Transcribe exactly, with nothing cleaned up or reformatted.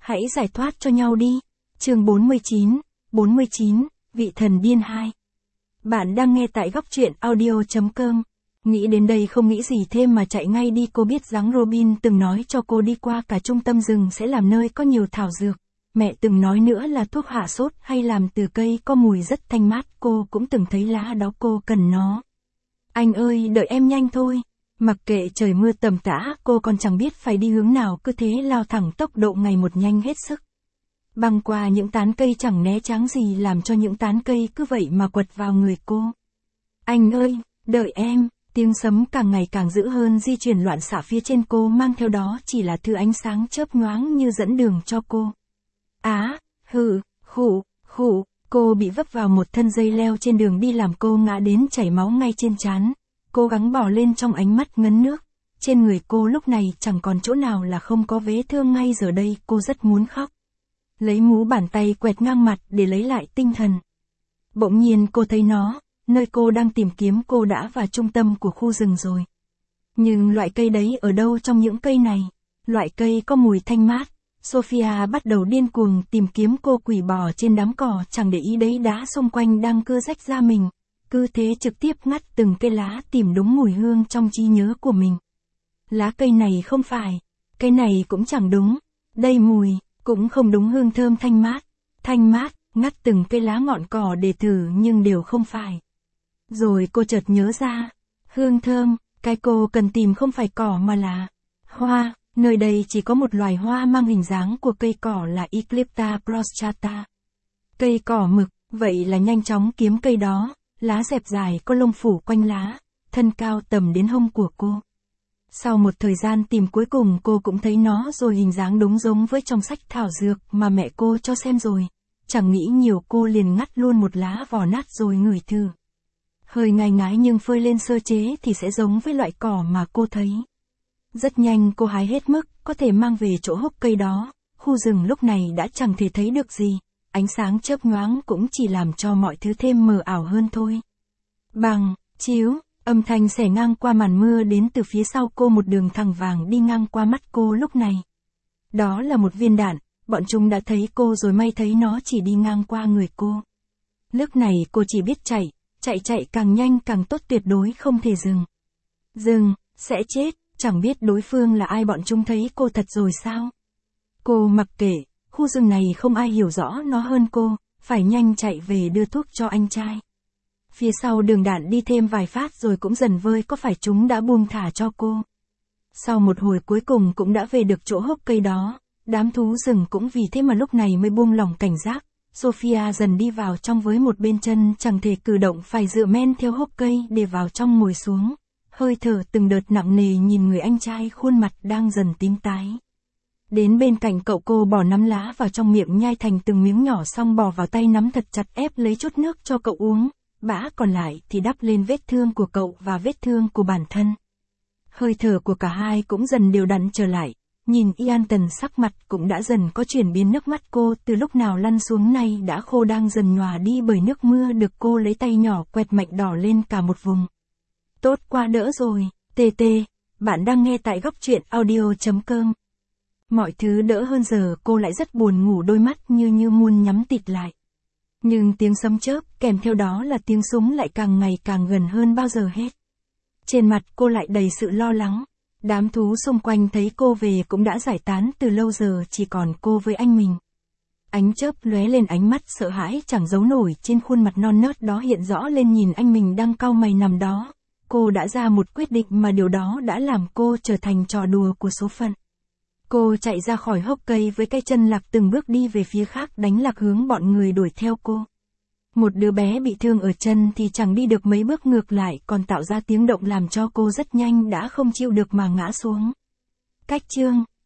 Hãy giải thoát cho nhau đi. Chương bốn mươi chín, bốn mươi chín, Vị thần điên hai. Bạn đang nghe tại góc truyện audio chấm com. Nghĩ đến đây không nghĩ gì thêm mà chạy ngay đi. Cô biết rằng Robin từng nói cho cô đi qua cả trung tâm rừng sẽ làm nơi có nhiều thảo dược. Mẹ từng nói nữa là thuốc hạ sốt hay làm từ cây có mùi rất thanh mát. Cô cũng từng thấy lá đó, cô cần nó. Anh ơi, đợi em nhanh thôi. Mặc kệ trời mưa tầm tã, cô còn chẳng biết phải đi hướng nào, cứ thế lao thẳng tốc độ ngày một nhanh hết sức. Băng qua những tán cây chẳng né tránh gì làm cho những tán cây cứ vậy mà quật vào người cô. Anh ơi, đợi em, tiếng sấm càng ngày càng dữ hơn di chuyển loạn xạ phía trên cô, mang theo đó chỉ là thứ ánh sáng chớp nhoáng như dẫn đường cho cô. Á, hừ, khụ, khụ, cô bị vấp vào một thân dây leo trên đường đi làm cô ngã đến chảy máu ngay trên trán. Cố gắng bò lên trong ánh mắt ngấn nước. Trên người cô lúc này chẳng còn chỗ nào là không có vết thương, ngay giờ đây cô rất muốn khóc. Lấy mú bàn tay quẹt ngang mặt để lấy lại tinh thần. Bỗng nhiên cô thấy nó, nơi cô đang tìm kiếm. Cô đã vào trung tâm của khu rừng rồi. Nhưng loại cây đấy ở đâu trong những cây này? Loại cây có mùi thanh mát. Sophia bắt đầu điên cuồng tìm kiếm. Cô quỳ bò trên đám cỏ, chẳng để ý đấy đá xung quanh đang cưa rách ra mình. Cứ thế trực tiếp ngắt từng cây lá tìm đúng mùi hương trong trí nhớ của mình. Lá cây này không phải. Cây này cũng chẳng đúng. Đây mùi, cũng không đúng, hương thơm thanh mát. Thanh mát, ngắt từng cây lá ngọn cỏ để thử nhưng đều không phải. Rồi cô chợt nhớ ra. Hương thơm, cái cô cần tìm không phải cỏ mà là hoa. Nơi đây chỉ có một loài hoa mang hình dáng của cây cỏ là Eclipta prostrata. Cây cỏ mực, vậy là nhanh chóng kiếm cây đó. Lá dẹp dài có lông phủ quanh lá, thân cao tầm đến hông của cô. Sau một thời gian tìm cuối cùng cô cũng thấy nó rồi, hình dáng đúng giống với trong sách thảo dược mà mẹ cô cho xem rồi. Chẳng nghĩ nhiều cô liền ngắt luôn một lá vỏ nát rồi ngửi thử. Hơi ngai ngái nhưng phơi lên sơ chế thì sẽ giống với loại cỏ mà cô thấy. Rất nhanh cô hái hết mức có thể mang về chỗ hốc cây đó. Khu rừng lúc này đã chẳng thể thấy được gì. Ánh sáng chớp nhoáng cũng chỉ làm cho mọi thứ thêm mờ ảo hơn thôi. Bằng, chiếu, âm thanh xẻ ngang qua màn mưa đến từ phía sau cô, một đường thẳng vàng đi ngang qua mắt cô lúc này. Đó là một viên đạn, bọn chúng đã thấy cô rồi, may thấy nó chỉ đi ngang qua người cô. Lúc này cô chỉ biết chạy, chạy chạy càng nhanh càng tốt, tuyệt đối không thể dừng. Dừng, sẽ chết, chẳng biết đối phương là ai, bọn chúng thấy cô thật rồi sao? Cô mặc kệ. Khu rừng này không ai hiểu rõ nó hơn cô, phải nhanh chạy về đưa thuốc cho anh trai. Phía sau đường đạn đi thêm vài phát rồi cũng dần vơi, có phải chúng đã buông thả cho cô. Sau một hồi cuối cùng cũng đã về được chỗ hốc cây đó, đám thú rừng cũng vì thế mà lúc này mới buông lỏng cảnh giác. Sophia dần đi vào trong với một bên chân chẳng thể cử động, phải dựa men theo hốc cây để vào trong ngồi xuống. Hơi thở từng đợt nặng nề nhìn người anh trai, khuôn mặt đang dần tím tái. Đến bên cạnh cậu, cô bỏ nắm lá vào trong miệng nhai thành từng miếng nhỏ, xong bỏ vào tay nắm thật chặt, ép lấy chút nước cho cậu uống. Bã còn lại thì đắp lên vết thương của cậu và vết thương của bản thân. Hơi thở của cả hai cũng dần đều đặn trở lại. Nhìn Ian Tần sắc mặt cũng đã dần có chuyển biến, nước mắt cô từ lúc nào lăn xuống nay đã khô, đang dần nhòa đi bởi nước mưa, được cô lấy tay nhỏ quẹt mạnh đỏ lên cả một vùng. Tốt quá, đỡ rồi. tê tê, bạn đang nghe tại góc truyện audio chấm com. Mọi thứ đỡ hơn, giờ cô lại rất buồn ngủ, đôi mắt như như muốn nhắm tịt lại. Nhưng tiếng sấm chớp kèm theo đó là tiếng súng lại càng ngày càng gần hơn bao giờ hết. Trên mặt cô lại đầy sự lo lắng. Đám thú xung quanh thấy cô về cũng đã giải tán từ lâu, giờ chỉ còn cô với anh mình. Ánh chớp lóe lên, ánh mắt sợ hãi chẳng giấu nổi trên khuôn mặt non nớt đó hiện rõ lên, nhìn anh mình đang cau mày nằm đó. Cô đã ra một quyết định mà điều đó đã làm cô trở thành trò đùa của số phận. Cô chạy ra khỏi hốc cây với cái chân lạc, từng bước đi về phía khác, đánh lạc hướng bọn người đuổi theo cô. Một đứa bé bị thương ở chân thì chẳng đi được mấy bước, ngược lại còn tạo ra tiếng động làm cho cô rất nhanh đã không chịu được mà ngã xuống. Cách chương